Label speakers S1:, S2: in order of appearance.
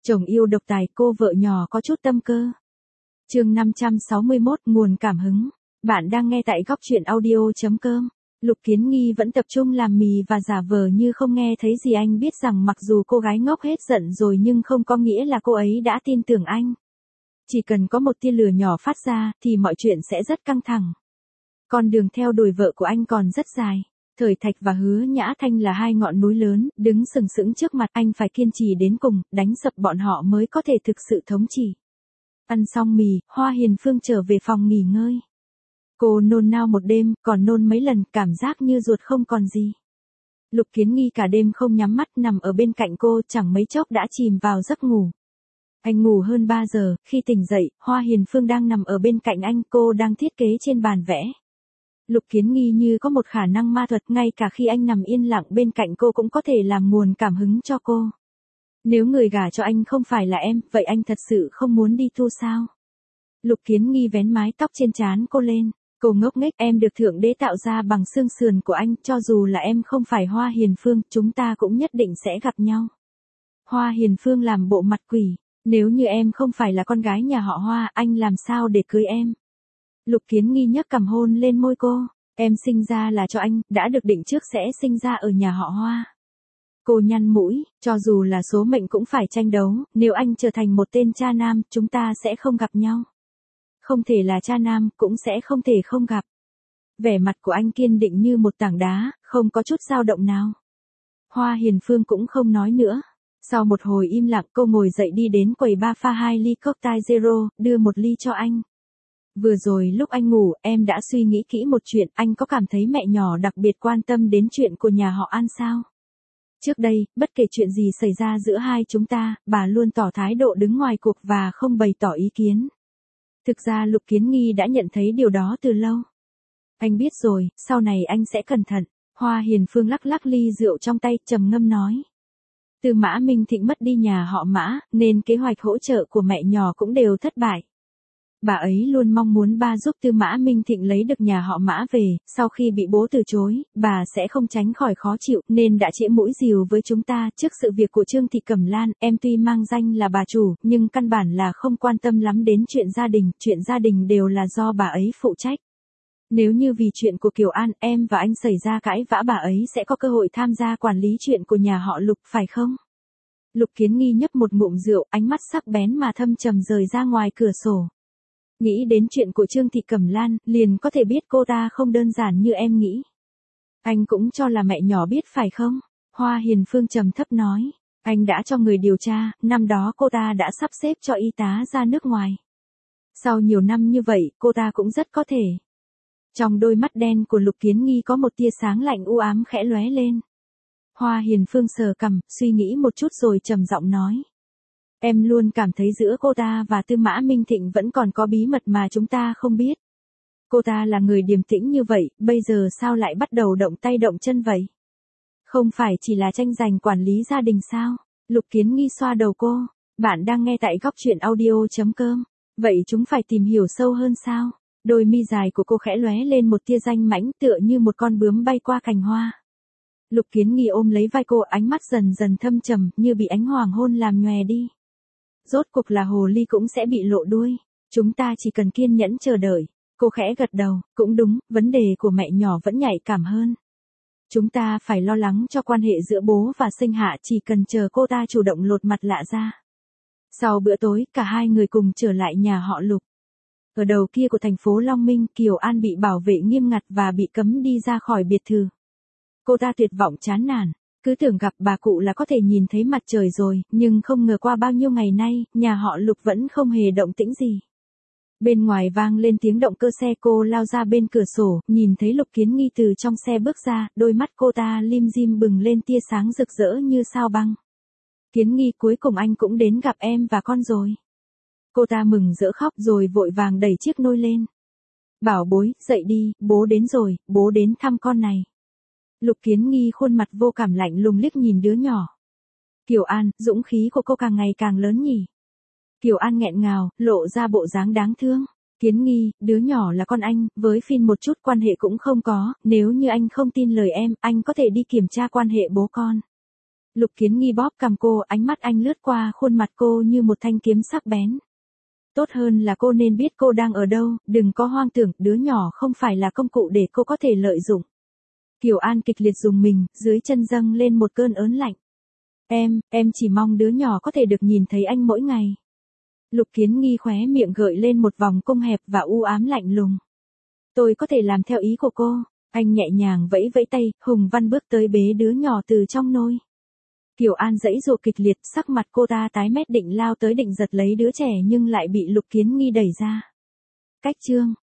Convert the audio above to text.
S1: Chồng yêu độc tài, cô vợ nhỏ có chút tâm cơ. Chương 561, nguồn cảm hứng. Bạn đang nghe tại góc truyện audio.com. Lục Kiến Nghi vẫn tập trung làm mì và giả vờ như không nghe thấy gì. Anh biết rằng mặc dù cô gái ngốc hết giận rồi nhưng không có nghĩa là cô ấy đã tin tưởng anh. Chỉ cần có một tia lửa nhỏ phát ra thì mọi chuyện sẽ rất căng thẳng. Con đường theo đuổi vợ của anh còn rất dài. Thời Thạch và Hứa Nhã Thanh là hai ngọn núi lớn, đứng sừng sững trước mặt anh, phải kiên trì đến cùng, đánh sập bọn họ mới có thể thực sự thống trị. Ăn xong mì, Hoa Hiền Phương trở về phòng nghỉ ngơi. Cô nôn nao một đêm, còn nôn mấy lần, cảm giác như ruột không còn gì. Lục Kiến Nghi cả đêm không nhắm mắt nằm ở bên cạnh cô, chẳng mấy chốc đã chìm vào giấc ngủ. Anh ngủ hơn 3 giờ, khi tỉnh dậy, Hoa Hiền Phương đang nằm ở bên cạnh anh, cô đang thiết kế trên bàn vẽ. Lục Kiến Nghi như có một khả năng ma thuật, ngay cả khi anh nằm yên lặng bên cạnh cô cũng có thể làm nguồn cảm hứng cho cô. Nếu người gả cho anh không phải là em, vậy anh thật sự không muốn đi tu sao? Lục Kiến Nghi vén mái tóc trên trán cô lên. Cô ngốc nghếch, em được Thượng Đế tạo ra bằng xương sườn của anh, cho dù là em không phải Hoa Hiền Phương, chúng ta cũng nhất định sẽ gặp nhau. Hoa Hiền Phương làm bộ mặt quỷ, nếu như em không phải là con gái nhà họ Hoa, anh làm sao để cưới em? Lục Kiến Nghi nhấc cằm hôn lên môi cô, em sinh ra là cho anh, đã được định trước sẽ sinh ra ở nhà họ Hoa. Cô nhăn mũi, cho dù là số mệnh cũng phải tranh đấu, nếu anh trở thành một tên cha nam, chúng ta sẽ không gặp nhau. Không thể là cha nam, cũng sẽ không thể không gặp. Vẻ mặt của anh kiên định như một tảng đá, không có chút dao động nào. Hoa Hiền Phương cũng không nói nữa. Sau một hồi im lặng, cô ngồi dậy đi đến quầy bar pha 2 ly cocktail zero, đưa một ly cho anh. Vừa rồi lúc anh ngủ, em đã suy nghĩ kỹ một chuyện, anh có cảm thấy mẹ nhỏ đặc biệt quan tâm đến chuyện của nhà họ An sao? Trước đây, bất kể chuyện gì xảy ra giữa hai chúng ta, bà luôn tỏ thái độ đứng ngoài cuộc và không bày tỏ ý kiến. Thực ra Lục Kiến Nghi đã nhận thấy điều đó từ lâu. Anh biết rồi, sau này anh sẽ cẩn thận. Hoa Hiền Phương lắc lắc ly rượu trong tay, trầm ngâm nói. Từ Mã Minh Thịnh mất đi nhà họ Mã, nên kế hoạch hỗ trợ của mẹ nhỏ cũng đều thất bại. Bà ấy luôn mong muốn ba giúp Tư Mã Minh Thịnh lấy được nhà họ Mã về, sau khi bị bố từ chối, bà sẽ không tránh khỏi khó chịu, nên đã chĩa mũi dìu với chúng ta. Trước sự việc của Trương Thị Cẩm Lan, em tuy mang danh là bà chủ, nhưng căn bản là không quan tâm lắm đến chuyện gia đình đều là do bà ấy phụ trách. Nếu như vì chuyện của Kiều An, em và anh xảy ra cãi vã, bà ấy sẽ có cơ hội tham gia quản lý chuyện của nhà họ Lục, phải không? Lục Kiến Nghi nhấp một ngụm rượu, ánh mắt sắc bén mà thâm trầm rời ra ngoài cửa sổ. Nghĩ đến chuyện của Trương Thị Cẩm Lan, liền có thể biết cô ta không đơn giản như em nghĩ. Anh cũng cho là mẹ nhỏ biết phải không? Hoa Hiền Phương trầm thấp nói. Anh đã cho người điều tra, năm đó cô ta đã sắp xếp cho y tá ra nước ngoài. Sau nhiều năm như vậy, cô ta cũng rất có thể. Trong đôi mắt đen của Lục Kiến Nghi có một tia sáng lạnh u ám khẽ lóe lên. Hoa Hiền Phương sờ cằm, suy nghĩ một chút rồi trầm giọng nói. Em luôn cảm thấy giữa cô ta và Tư Mã Minh Thịnh vẫn còn có bí mật mà chúng ta không biết. Cô ta là người điềm tĩnh như vậy, bây giờ sao lại bắt đầu động tay động chân vậy? Không phải chỉ là tranh giành quản lý gia đình sao? Lục Kiến Nghi xoa đầu cô. Bạn đang nghe tại góc truyện audio.com. Vậy chúng phải tìm hiểu sâu hơn sao? Đôi mi dài của cô khẽ lóe lên một tia danh mãnh, tựa như một con bướm bay qua cành hoa. Lục Kiến Nghi ôm lấy vai cô, ánh mắt dần dần thâm trầm, như bị ánh hoàng hôn làm nhòe đi. Rốt cuộc là hồ ly cũng sẽ bị lộ đuôi. Chúng ta chỉ cần kiên nhẫn chờ đợi. Cô khẽ gật đầu, cũng đúng, vấn đề của mẹ nhỏ vẫn nhạy cảm hơn. Chúng ta phải lo lắng cho quan hệ giữa bố và Sinh Hạ, chỉ cần chờ cô ta chủ động lột mặt lạ ra. Sau bữa tối, cả hai người cùng trở lại nhà họ Lục. Ở đầu kia của thành phố Long Minh, Kiều An bị bảo vệ nghiêm ngặt và bị cấm đi ra khỏi biệt thự. Cô ta tuyệt vọng chán nản. Cứ tưởng gặp bà cụ là có thể nhìn thấy mặt trời rồi, nhưng không ngờ qua bao nhiêu ngày nay, nhà họ Lục vẫn không hề động tĩnh gì. Bên ngoài vang lên tiếng động cơ xe, cô lao ra bên cửa sổ, nhìn thấy Lục Kiến Nghi từ trong xe bước ra, đôi mắt cô ta lim dim bừng lên tia sáng rực rỡ như sao băng. Kiến Nghi, cuối cùng anh cũng đến gặp em và con rồi. Cô ta mừng rỡ khóc rồi vội vàng đẩy chiếc nôi lên. Bảo bối, dậy đi, bố đến rồi, bố đến thăm con này. Lục Kiến Nghi khuôn mặt vô cảm lạnh lùng liếc nhìn đứa nhỏ. Kiều An, dũng khí của cô càng ngày càng lớn nhỉ. Kiều An nghẹn ngào, lộ ra bộ dáng đáng thương. Kiến Nghi, đứa nhỏ là con anh, với Phin một chút quan hệ cũng không có, nếu như anh không tin lời em, anh có thể đi kiểm tra quan hệ bố con. Lục Kiến Nghi bóp cằm cô, ánh mắt anh lướt qua khuôn mặt cô như một thanh kiếm sắc bén. Tốt hơn là cô nên biết cô đang ở đâu, đừng có hoang tưởng, đứa nhỏ không phải là công cụ để cô có thể lợi dụng. Kiều An kịch liệt rùng mình, dưới chân dâng lên một cơn ớn lạnh. Em chỉ mong đứa nhỏ có thể được nhìn thấy anh mỗi ngày. Lục Kiến Nghi khóe miệng gợi lên một vòng cong hẹp và u ám lạnh lùng. Tôi có thể làm theo ý của cô. Anh nhẹ nhàng vẫy vẫy tay, Hùng Văn bước tới bế đứa nhỏ từ trong nôi. Kiều An giãy giụa kịch liệt, sắc mặt cô ta tái mét định lao tới định giật lấy đứa trẻ nhưng lại bị Lục Kiến Nghi đẩy ra. Cách chương